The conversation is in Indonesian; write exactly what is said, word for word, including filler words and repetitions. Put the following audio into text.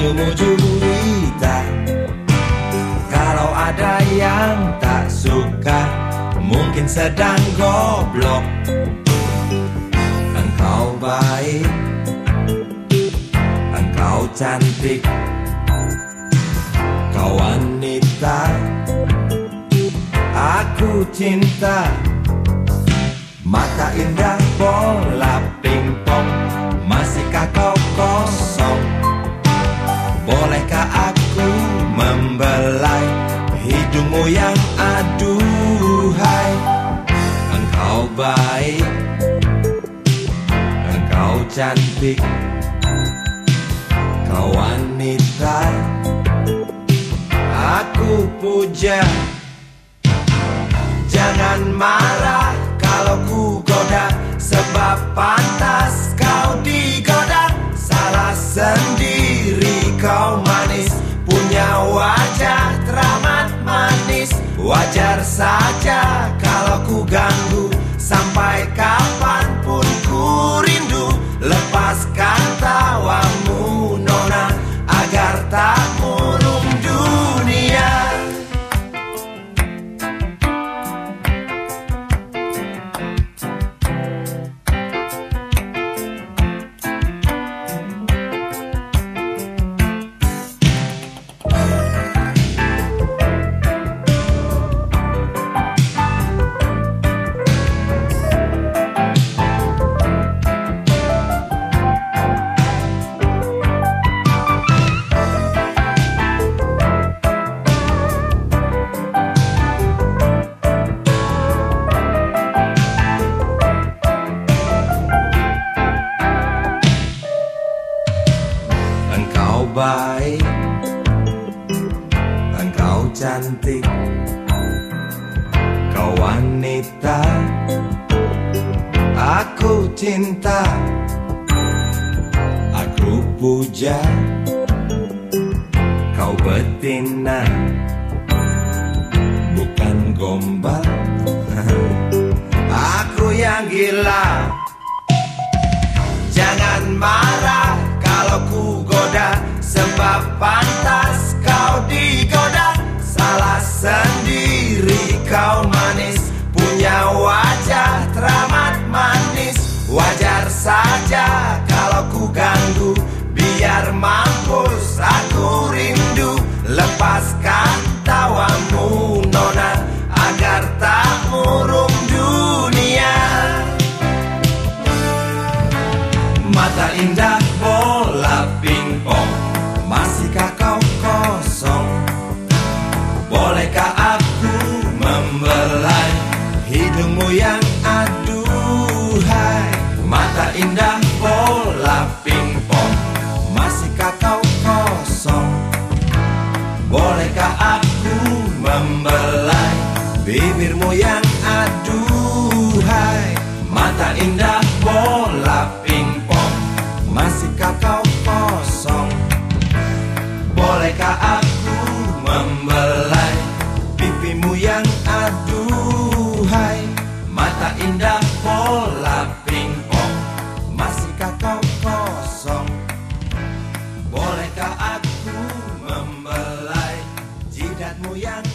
hidungmu juwita. Kalau ada yang tak suka, mungkin sedang goblok. Engkau baik, engkau cantik, kau wanita aku cinta. Mata indah bola pingpong, masihkah kau kosong? Bolehkah aku membelai hidungmu yang aduhai? Engkau baik, engkau cantik, kau wanita aku puja. Jangan marah kalau ku goda, sebab pantas kau digoda. Salah sendiri, kau manis, punya wajah teramat manis. Wajar saja kalau ku ganggu, sampai kapanpun ku rindu. Lepaskan tawamu nona, agar tak murung dunia. Engkau baik, engkau cantik, kau wanita aku cinta. Aku puja kau betina, bukan gombal. Aku yang gila. Jangan marah kalau ku goda, sebab pantas kau digoda. Salah sendiri, kau manis, punya wajah teramat manis. Wajar saja kalau ku ganggu, biar mampus aku rindu. Lepaskan tawamu nona, agar tak murung dunia. Mata indah bola pingpong, masihkah kau kosong? Bolehkah aku membelai hidungmu yang aduhai? Mata indah bola pingpong, masihkah kau kosong? Bolehkah aku membelai bibirmu yang aduhai? Mata indah bola pingpong, masihkah kau kosong? Bolehkah aku membelai pipimu yang aduhai? Mata indah bola pingpong, masihkah kau kosong? Bolehkah aku membelai jidatmu yang